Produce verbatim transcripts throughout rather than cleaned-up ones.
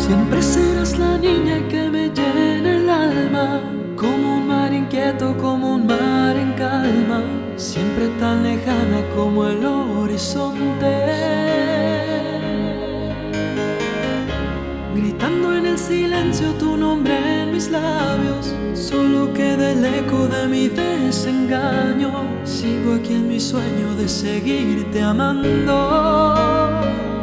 Siempre serás la niña que me llena el alma, como un mar inquieto, como un mar en calma, siempre tan lejana como el horizonte. Gritando en el silencio tu nombre en mis labios, solo queda el eco de mi desengaño. Sigo aquí en mi sueño de seguirte amando.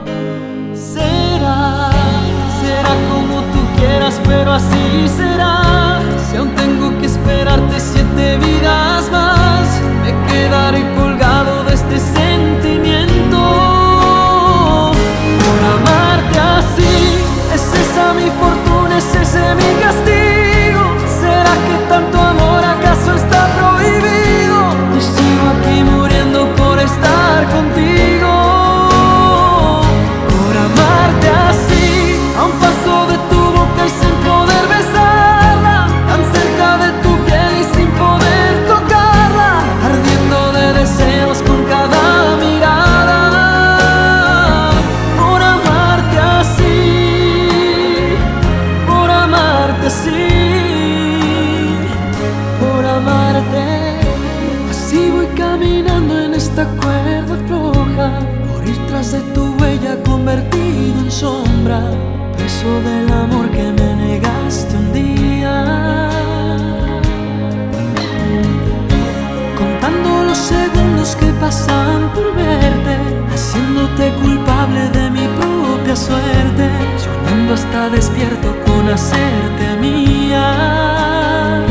Será, será como tú quieras, pero así será. Si aún tengo que esperarte siete vidas más, me quedaré colgado de este sentimiento. Por amarte así, es esa mi fortuna, es ese mi castigo. ¿Será que tanto amor acaso está prohibido? Y sigo aquí muriendo por estar contigo. Por amarte así, a un paso de tu boca y sin poder besarla, tan cerca de tu piel y sin poder tocarla, ardiendo de deseos con cada mirada. Por amarte así, por amarte así, por amarte así voy caminando en esta cuerda floja, por ir tras de tu huella convertido en sombra, preso del amor que me negaste un día. Contando los segundos que pasan por verte, haciéndote culpable de mi propia suerte, soñando hasta despierto con hacerte mía.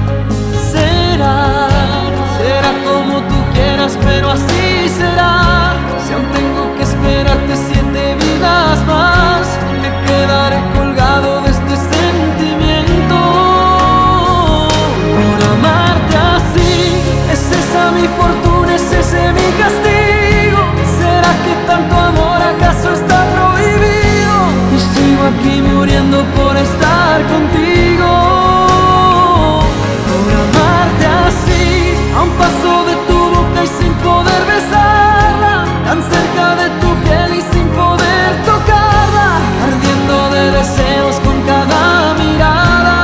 Será, será como tú quieras, pero así será. Si aún tengo que esperarte siete vidas más, me quedaré colgado de este sentimiento. Por amarte así, es esa mi fortuna, es ese mi castigo. ¿Será que tanto amor acaso está prohibido? Y sigo aquí muriendo por estar contigo. Por amarte así, a un paso de tu boca y sin poder besarla, tan cerca de tu piel y sin poder tocarla, ardiendo de deseos con cada mirada.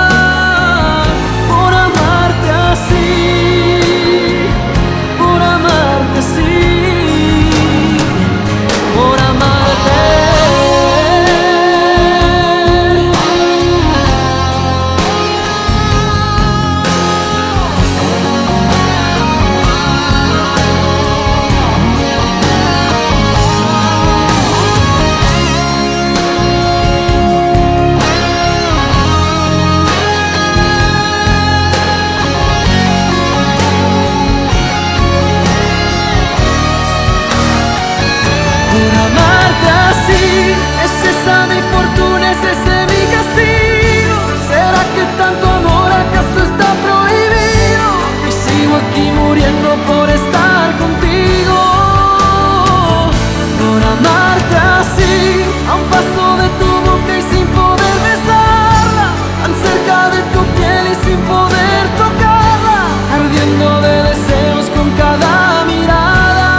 Por amarte así, por amarte así, por amarte. Es esa mi fortuna, es ese mi castigo. ¿Será que tanto amor acaso está prohibido? Y sigo aquí muriendo por estar contigo. Por amarte así, a un paso de tu boca y sin poder besarla, tan cerca de tu piel y sin poder tocarla, ardiendo de deseos con cada mirada.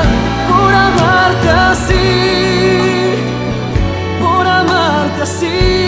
Por amarte así, por amarte así.